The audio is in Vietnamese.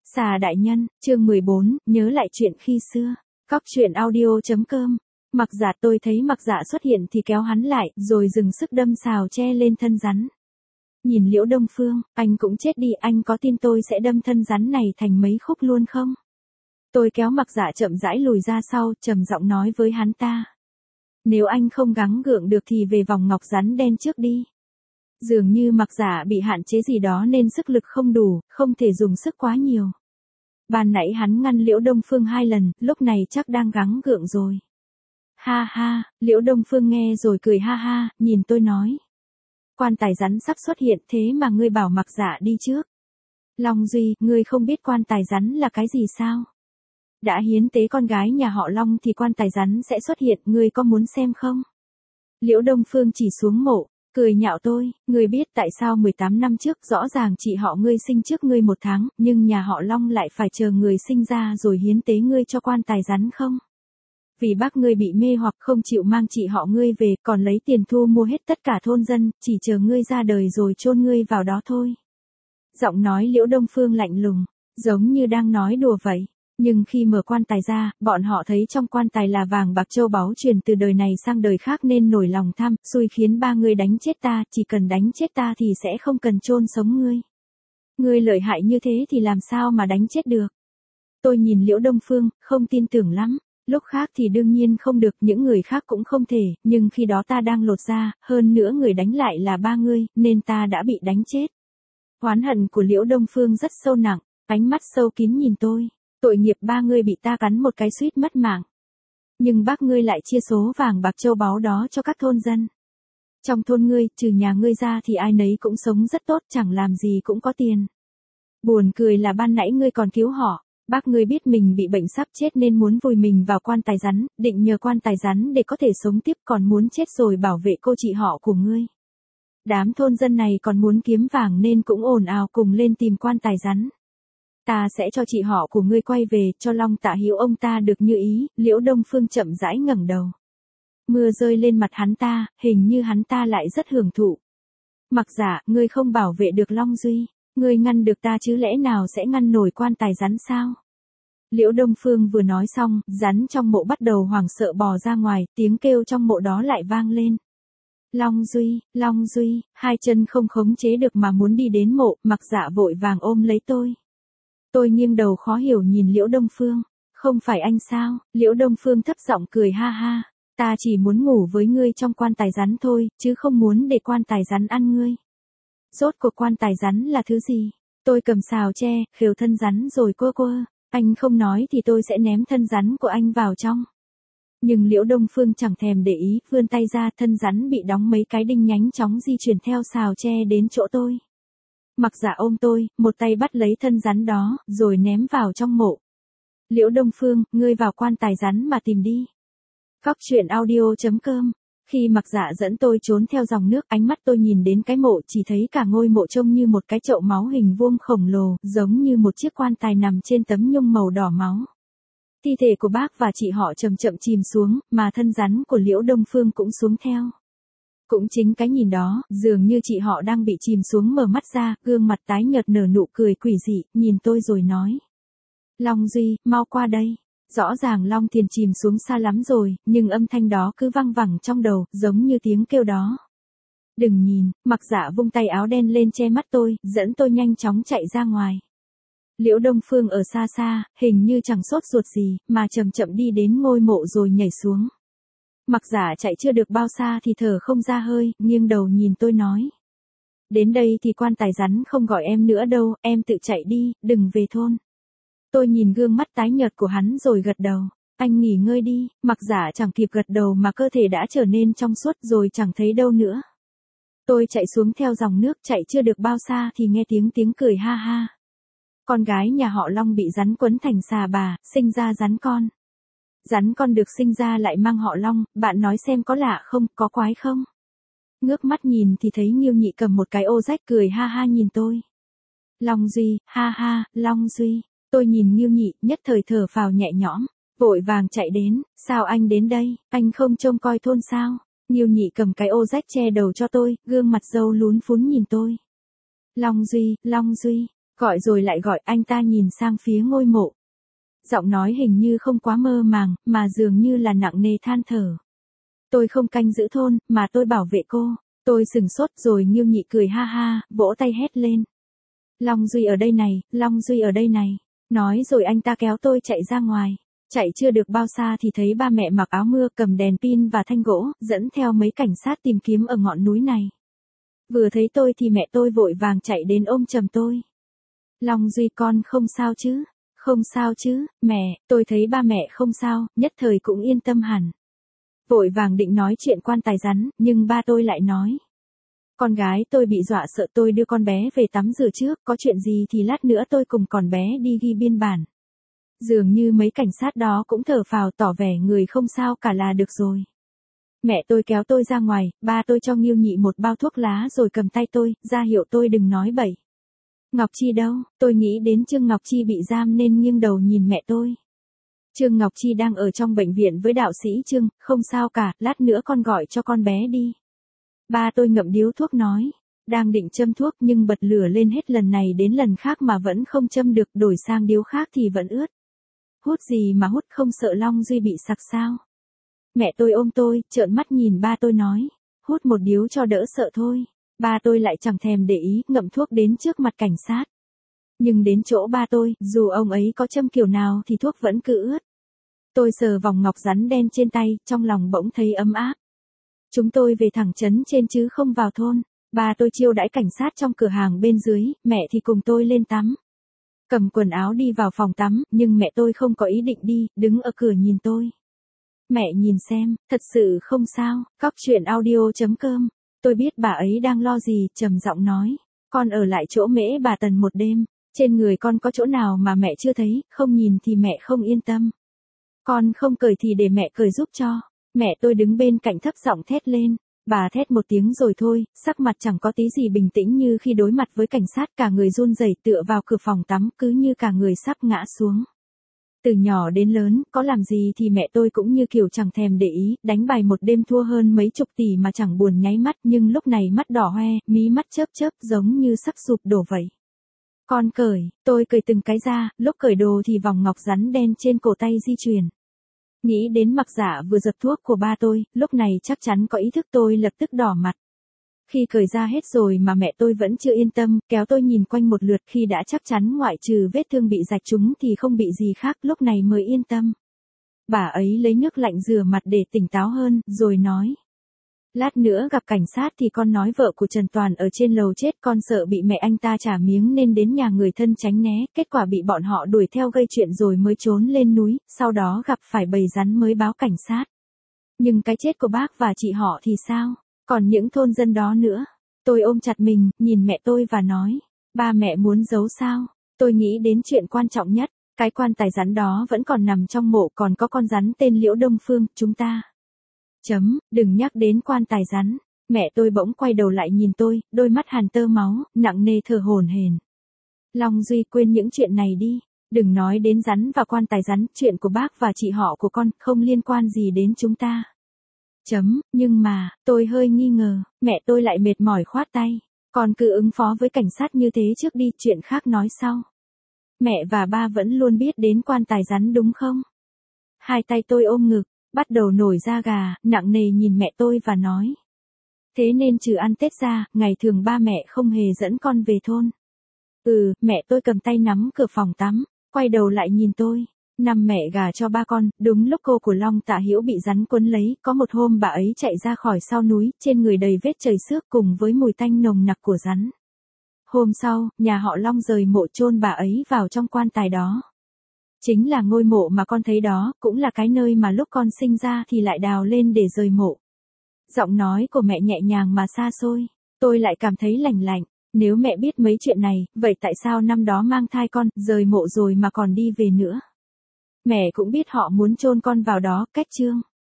Xà đại nhân, chương 14, nhớ lại chuyện khi xưa. Cóc truyện audio.com. Mặc Dạ, tôi thấy Mặc Dạ xuất hiện thì kéo hắn lại, rồi dừng sức đâm sào tre lên thân rắn. Nhìn Liễu Đông Phương, anh cũng chết đi, anh có tin tôi sẽ đâm thân rắn này thành mấy khúc luôn không? Tôi kéo Mặc Dạ chậm rãi lùi ra sau, trầm giọng nói với hắn ta. Nếu anh không gắng gượng được thì về vòng ngọc rắn đen trước đi. Dường như Mặc Dạ bị hạn chế gì đó nên sức lực không đủ, không thể dùng sức quá nhiều. Ban nãy hắn ngăn Liễu Đông Phương 2 lần, lúc này chắc đang gắng gượng rồi. Ha ha, Liễu Đông Phương nghe rồi cười ha ha, nhìn tôi nói. Quan tài rắn sắp xuất hiện thế mà ngươi bảo Mặc Dạ đi trước. Long Duy, ngươi không biết quan tài rắn là cái gì sao? Đã hiến tế con gái nhà họ Long thì quan tài rắn sẽ xuất hiện, ngươi có muốn xem không? Liễu Đông Phương chỉ xuống mộ, cười nhạo tôi, ngươi biết tại sao 18 năm trước rõ ràng chị họ ngươi sinh trước ngươi 1 tháng, nhưng nhà họ Long lại phải chờ người sinh ra rồi hiến tế ngươi cho quan tài rắn không? Vì bác ngươi bị mê hoặc không chịu mang chị họ ngươi về, còn lấy tiền thu mua hết tất cả thôn dân, chỉ chờ ngươi ra đời rồi chôn ngươi vào đó thôi. Giọng nói Liễu Đông Phương lạnh lùng, giống như đang nói đùa vậy. Nhưng khi mở quan tài ra, bọn họ thấy trong quan tài là vàng bạc châu báu truyền từ đời này sang đời khác nên nổi lòng tham, xui khiến ba ngươi đánh chết ta, chỉ cần đánh chết ta thì sẽ không cần chôn sống ngươi. Ngươi lợi hại như thế thì làm sao mà đánh chết được? Tôi nhìn Liễu Đông Phương, không tin tưởng lắm. Lúc khác thì đương nhiên không được, những người khác cũng không thể, nhưng khi đó ta đang lột da, hơn nữa người đánh lại là ba ngươi, nên ta đã bị đánh chết. Oán hận của Liễu Đông Phương rất sâu nặng, ánh mắt sâu kín nhìn tôi. Tội nghiệp ba ngươi bị ta cắn một cái suýt mất mạng. Nhưng bác ngươi lại chia số vàng bạc châu báu đó cho các thôn dân. Trong thôn ngươi, trừ nhà ngươi ra thì ai nấy cũng sống rất tốt, chẳng làm gì cũng có tiền. Buồn cười là ban nãy ngươi còn cứu họ. Bác ngươi biết mình bị bệnh sắp chết nên muốn vùi mình vào quan tài rắn, định nhờ quan tài rắn để có thể sống tiếp, còn muốn chết rồi bảo vệ cô chị họ của ngươi. Đám thôn dân này còn muốn kiếm vàng nên cũng ồn ào cùng lên tìm quan tài rắn. Ta sẽ cho chị họ của ngươi quay về, cho Long Tạ Hiếu ông ta được như ý. Liễu Đông Phương chậm rãi ngẩng đầu. Mưa rơi lên mặt hắn ta, hình như hắn ta lại rất hưởng thụ. Mặc Dạ, ngươi không bảo vệ được Long Duy, ngươi ngăn được ta chứ lẽ nào sẽ ngăn nổi quan tài rắn sao? Liễu Đông Phương vừa nói xong, rắn trong mộ bắt đầu hoảng sợ bò ra ngoài, tiếng kêu trong mộ đó lại vang lên. Long Duy, 2 chân không khống chế được mà muốn đi đến mộ, Mặc Dạ vội vàng ôm lấy tôi. Tôi nghiêng đầu khó hiểu nhìn Liễu Đông Phương. Không phải anh sao? Liễu Đông Phương thấp giọng cười ha ha. Ta chỉ muốn ngủ với ngươi trong quan tài rắn thôi, chứ không muốn để quan tài rắn ăn ngươi. Rốt cuộc quan tài rắn là thứ gì? Tôi cầm sào tre, khều thân rắn rồi quơ quơ. Anh không nói thì tôi sẽ ném thân rắn của anh vào trong. Nhưng Liễu Đông Phương chẳng thèm để ý, vươn tay ra, thân rắn bị đóng mấy cái đinh nhánh chóng di chuyển theo sào tre đến chỗ tôi. Mặc Dạ ôm tôi, một tay bắt lấy thân rắn đó, rồi ném vào trong mộ. Liễu Đông Phương, ngươi vào quan tài rắn mà tìm đi. Cóc truyện audio.com. Khi Mặc Dạ dẫn tôi trốn theo dòng nước, ánh mắt tôi nhìn đến cái mộ, chỉ thấy cả ngôi mộ trông như một cái chậu máu hình vuông khổng lồ, giống như một chiếc quan tài nằm trên tấm nhung màu đỏ máu. Thi thể của bác và chị họ chậm chậm chìm xuống, mà thân rắn của Liễu Đông Phương cũng xuống theo. Cũng chính cái nhìn đó, dường như chị họ đang bị chìm xuống mở mắt ra, gương mặt tái nhợt nở nụ cười quỷ dị, nhìn tôi rồi nói. Long Duy, mau qua đây. Rõ ràng Long Thiền chìm xuống xa lắm rồi, nhưng âm thanh đó cứ văng vẳng trong đầu, giống như tiếng kêu đó. Đừng nhìn, Mặc Dạ vung tay áo đen lên che mắt tôi, dẫn tôi nhanh chóng chạy ra ngoài. Liễu Đông Phương ở xa xa, hình như chẳng sốt ruột gì, mà chậm chậm đi đến ngôi mộ rồi nhảy xuống. Mặc Dạ chạy chưa được bao xa thì thở không ra hơi, nghiêng đầu nhìn tôi nói. Đến đây thì quan tài rắn không gọi em nữa đâu, em tự chạy đi, đừng về thôn. Tôi nhìn gương mắt tái nhợt của hắn rồi gật đầu. Anh nghỉ ngơi đi. Mặc Dạ chẳng kịp gật đầu mà cơ thể đã trở nên trong suốt rồi chẳng thấy đâu nữa. Tôi chạy xuống theo dòng nước, chạy chưa được bao xa thì nghe tiếng cười ha ha. Con gái nhà họ Long bị rắn quấn thành xà bà, sinh ra rắn con. Rắn con được sinh ra lại mang họ Long, bạn nói xem có lạ không, có quái không? Ngước mắt nhìn thì thấy Nghiêu Nhị cầm một cái ô rách cười ha ha nhìn tôi. Long Duy, ha ha, Long Duy. Tôi nhìn Nghiêu Nhị, nhất thời thở phào nhẹ nhõm, vội vàng chạy đến. Sao anh đến đây, anh không trông coi thôn sao? Nghiêu Nhị cầm cái ô rách che đầu cho tôi, gương mặt râu lún phún nhìn tôi. Long Duy, Gọi rồi lại gọi, anh ta nhìn sang phía ngôi mộ. Giọng nói hình như không quá mơ màng, mà dường như là nặng nề than thở. Tôi không canh giữ thôn, mà tôi bảo vệ cô. Tôi sừng sốt rồi Nghiêu Nhị cười ha ha, vỗ tay hét lên. Long Duy ở đây này, Long Duy ở đây này. Nói rồi anh ta kéo tôi chạy ra ngoài. Chạy chưa được bao xa thì thấy ba mẹ mặc áo mưa cầm đèn pin và thanh gỗ, dẫn theo mấy cảnh sát tìm kiếm ở ngọn núi này. Vừa thấy tôi thì mẹ tôi vội vàng chạy đến ôm chầm tôi. Long Duy con không sao chứ? Không sao chứ, mẹ, tôi thấy ba mẹ không sao, nhất thời cũng yên tâm hẳn. Vội vàng định nói chuyện quan tài rắn, nhưng ba tôi lại nói. Con gái tôi bị dọa sợ, tôi đưa con bé về tắm rửa trước, có chuyện gì thì lát nữa tôi cùng con bé đi ghi biên bản. Dường như mấy cảnh sát đó cũng thở phào tỏ vẻ người không sao cả là được rồi. Mẹ tôi kéo tôi ra ngoài, ba tôi cho Nghiêu Nhị một bao thuốc lá rồi cầm tay tôi, ra hiệu tôi đừng nói bậy. Ngọc Chi đâu? Tôi nghĩ đến Trương Ngọc Chi bị giam nên nghiêng đầu nhìn mẹ tôi. Trương Ngọc Chi đang ở trong bệnh viện với đạo sĩ Trương, không sao cả, lát nữa con gọi cho con bé đi. Ba tôi ngậm điếu thuốc nói, đang định châm thuốc nhưng bật lửa lên hết lần này đến lần khác mà vẫn không châm được, đổi sang điếu khác thì vẫn ướt. Hút gì mà hút, không sợ Long Duy bị sặc sao? Mẹ tôi ôm tôi, trợn mắt nhìn ba tôi nói, hút một điếu cho đỡ sợ thôi. Ba tôi lại chẳng thèm để ý, ngậm thuốc đến trước mặt cảnh sát. Nhưng đến chỗ ba tôi, dù ông ấy có châm kiểu nào thì thuốc vẫn cứ ướt. Tôi sờ vòng ngọc rắn đen trên tay, trong lòng bỗng thấy ấm áp. Chúng tôi về thẳng trấn trên chứ không vào thôn. Ba tôi chiêu đãi cảnh sát trong cửa hàng bên dưới, mẹ thì cùng tôi lên tắm. Cầm quần áo đi vào phòng tắm, nhưng mẹ tôi không có ý định đi, đứng ở cửa nhìn tôi. Mẹ nhìn xem, thật sự không sao, coctruyện.audio.com. Tôi biết bà ấy đang lo gì, trầm giọng nói. Con ở lại chỗ Mễ bà Tần một đêm. Trên người con có chỗ nào mà mẹ chưa thấy, không nhìn thì mẹ không yên tâm. Con không cởi thì để mẹ cởi giúp cho. Mẹ tôi đứng bên cạnh thấp giọng thét lên. Bà thét một tiếng rồi thôi, sắc mặt chẳng có tí gì bình tĩnh như khi đối mặt với cảnh sát, cả người run rẩy tựa vào cửa phòng tắm, cứ như cả người sắp ngã xuống. Từ nhỏ đến lớn, có làm gì thì mẹ tôi cũng như kiểu chẳng thèm để ý, đánh bài một đêm thua hơn mấy chục tỷ mà chẳng buồn nháy mắt, nhưng lúc này mắt đỏ hoe, mí mắt chớp chớp giống như sắp sụp đổ vậy. Con cởi, tôi cởi từng cái ra, lúc cởi đồ thì vòng ngọc rắn đen trên cổ tay di chuyển. Nghĩ đến Mặc Dạ vừa giật thuốc của ba tôi, lúc này chắc chắn có ý thức, tôi lập tức đỏ mặt. Khi cởi ra hết rồi mà mẹ tôi vẫn chưa yên tâm, kéo tôi nhìn quanh một lượt, khi đã chắc chắn ngoại trừ vết thương bị rạch trúng thì không bị gì khác, lúc này mới yên tâm. Bà ấy lấy nước lạnh rửa mặt để tỉnh táo hơn, rồi nói. Lát nữa gặp cảnh sát thì con nói vợ của Trần Toàn ở trên lầu chết, con sợ bị mẹ anh ta trả miếng nên đến nhà người thân tránh né, kết quả bị bọn họ đuổi theo gây chuyện rồi mới trốn lên núi, sau đó gặp phải bầy rắn mới báo cảnh sát. Nhưng cái chết của bác và chị họ thì sao? Còn những thôn dân đó nữa. Tôi ôm chặt mình, nhìn mẹ tôi và nói. Ba mẹ muốn giấu sao? Tôi nghĩ đến chuyện quan trọng nhất. Cái quan tài rắn đó vẫn còn nằm trong mộ, còn có con rắn tên Liễu Đông Phương, chúng ta. Đừng nhắc đến quan tài rắn. Mẹ tôi bỗng quay đầu lại nhìn tôi, đôi mắt hàn tơ máu, nặng nề thở hổn hển. Long Duy, quên những chuyện này đi. Đừng nói đến rắn và quan tài rắn, chuyện của bác và chị họ của con không liên quan gì đến chúng ta. Nhưng mà, tôi hơi nghi ngờ, mẹ tôi lại mệt mỏi khoát tay. Con cứ ứng phó với cảnh sát như thế trước đi, chuyện khác nói sau. Mẹ và ba vẫn luôn biết đến quan tài rắn đúng không? Hai tay tôi ôm ngực, bắt đầu nổi da gà, nặng nề nhìn mẹ tôi và nói. Thế nên trừ ăn Tết ra, ngày thường ba mẹ không hề dẫn con về thôn. Mẹ tôi cầm tay nắm cửa phòng tắm, quay đầu lại nhìn tôi. Năm mẹ gả cho ba con, đúng lúc cô của Long Tạ Hiểu bị rắn quấn lấy, có một hôm bà ấy chạy ra khỏi sau núi, trên người đầy vết chảy xước cùng với mùi tanh nồng nặc của rắn. Hôm sau, nhà họ Long rời mộ chôn bà ấy vào trong quan tài đó. Chính là ngôi mộ mà con thấy đó, cũng là cái nơi mà lúc con sinh ra thì lại đào lên để rời mộ. Giọng nói của mẹ nhẹ nhàng mà xa xôi, tôi lại cảm thấy lạnh lạnh. Nếu mẹ biết mấy chuyện này, vậy tại sao năm đó mang thai con, rời mộ rồi mà còn đi về nữa? Mẹ cũng biết họ muốn chôn con vào đó, cách Trương.